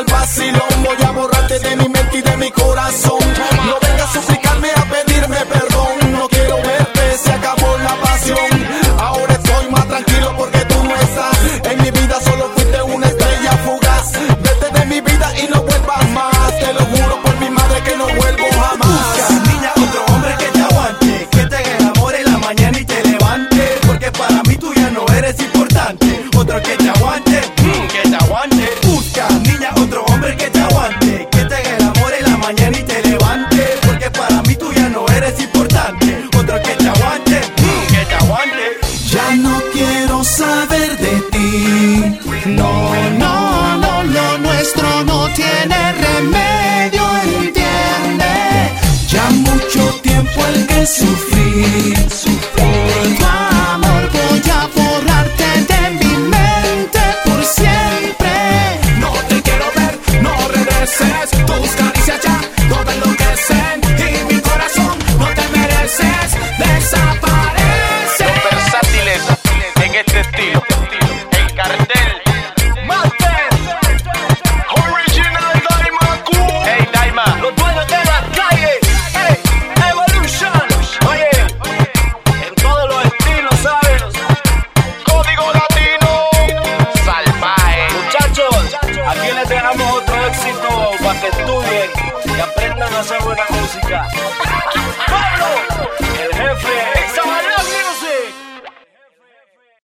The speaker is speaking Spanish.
al vacilón. Voy a borrarte de mi mente y de mi corazón. No vengas a suplicarme, a pedirme perdón. No quiero verte, se acabó la pasión. Ahora estoy más tranquilo porque tú no estás en mi vida, solo fuiste una estrella fugaz. Vete de mi vida y no vuelvas más. Te lo juro por mi madre que no vuelvo jamás. Busca, niña, otro hombre que te aguante, que te haga el amor en la mañana y te levante, porque para mí tú ya no eres importante. Otro que te aguante, que te aguante. Busca, niña, otro hombre que te aguante, que te haga el amor en la mañana y te levante, porque para mí tú ya no eres importante. Otro que te aguante, que te aguante. Ya no quiero saber de ti. No, no, no, lo nuestro no tiene remedio, entiende. Ya mucho tiempo el que sufrí. Por tu amor voy a borrarte de mi mente por siempre. No te quiero ver, no regreses. Tus caricias ya no te enloquecen. Y mi corazón no te mereces. Desaparece. Los versátiles en este estilo. El cartel. Original Daima Cool. Hey Daima, los dueños de la calle. Hey, Evolution. Oye, en todos los estilos, ¿sabes? Código latino. Salvaje. Muchachos, aquí les dejamos otro éxito para que estudien y aprendan a hacer buena música.